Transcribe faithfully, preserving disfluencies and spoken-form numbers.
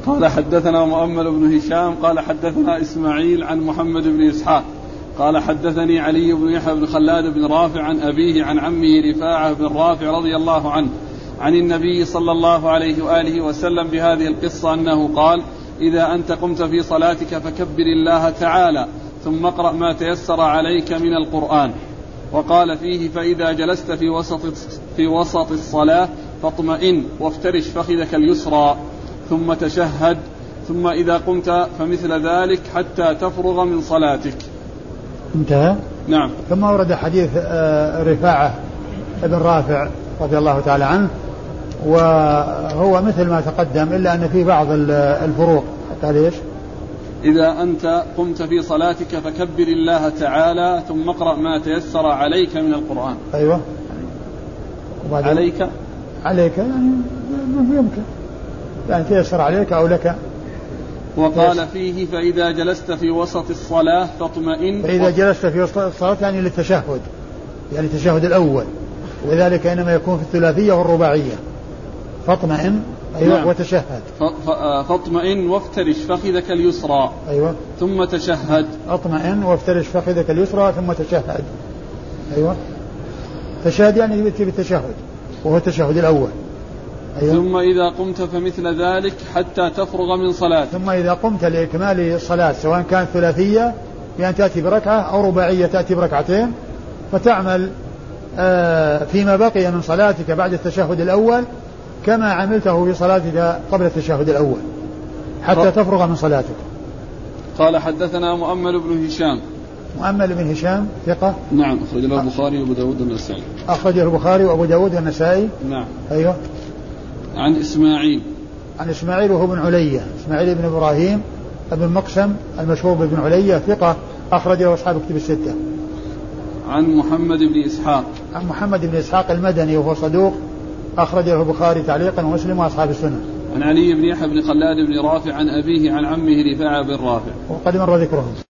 قال حدثنا مؤمل بن هشام قال حدثنا إسماعيل عن محمد بن إسحاق قال حدثني علي بن يحيى بن خلاد بن رافع عن أبيه عن عمه رفاعة بن رافع رضي الله عنه عن النبي صلى الله عليه وآله وسلم بهذه القصة أنه قال: إذا أنت قمت في صلاتك فكبر الله تعالى ثم اقرأ ما تيسر عليك من القرآن. وقال فيه: فإذا جلست في وسط في وسط الصلاة فاطمئن وافترش فخذك اليسرى ثم تشهد، ثم إذا قمت فمثل ذلك حتى تفرغ من صلاتك. انتهى. نعم. ثم ورد حديث رفاعة بن رافع رضي الله تعالى عنه، وهو مثل ما تقدم إلا أن فيه بعض الفروق. قال إيش؟ إذا أنت قمت في صلاتك فكبر الله تعالى ثم اقرأ ما تيسر عليك من القرآن. أيوة. عليك عليك يعني يمكن يعني تيسر عليك أو لك. وقال فيه: فإذا جلست في وسط الصلاة فاطمئن. فإذا جلست في وسط الصلاة يعني للتشهد، يعني التشهد الأول، وذلك إنما يكون في الثلاثية والرباعية. فاطمئن أيوة. نعم. وتشهد. فاطمئن وافترش فخذك اليسرى. أيوة. ثم تشهد. اطمئن وافترش فخذك اليسرى ثم تشهد. أيوة. تشهد يعني بالتشهد وهو التشهد الأول. أيوة. ثم إذا قمت فمثل ذلك حتى تفرغ من صلاة. ثم إذا قمت لإكمال الصلاة سواء كانت ثلاثية بأن تأتي بركعة أو رباعية تأتي بركعتين، فتعمل آه فيما بقي من صلاتك بعد التشهد الأول كما عملته في صلاتك قبل التشهد الأول حتى تفرغ من صلاتك. قال حدثنا مؤمل بن هشام. مؤمل بن هشام ثقة. نعم. أخرج له البخاري وأبو داود والنسائي. أخرجه البخاري وأبو داود والنسائي. نعم. أيوه. عن إسماعيل. عن إسماعيل وهو بن علية، إسماعيل بن إبراهيم ابن مقسم المشهور بن علية ثقة أخرجه أصحاب كتب الستة. عن محمد بن إسحاق. عن محمد بن إسحاق المدني وهو صدوق أخرجه البخاري تعليقا ومسلم وأصحاب السنة. عن علي بن يحيى بن خلاد بن رافع عن أبيه عن عمه رفاعة بن رافع وقد مر ذكرهم.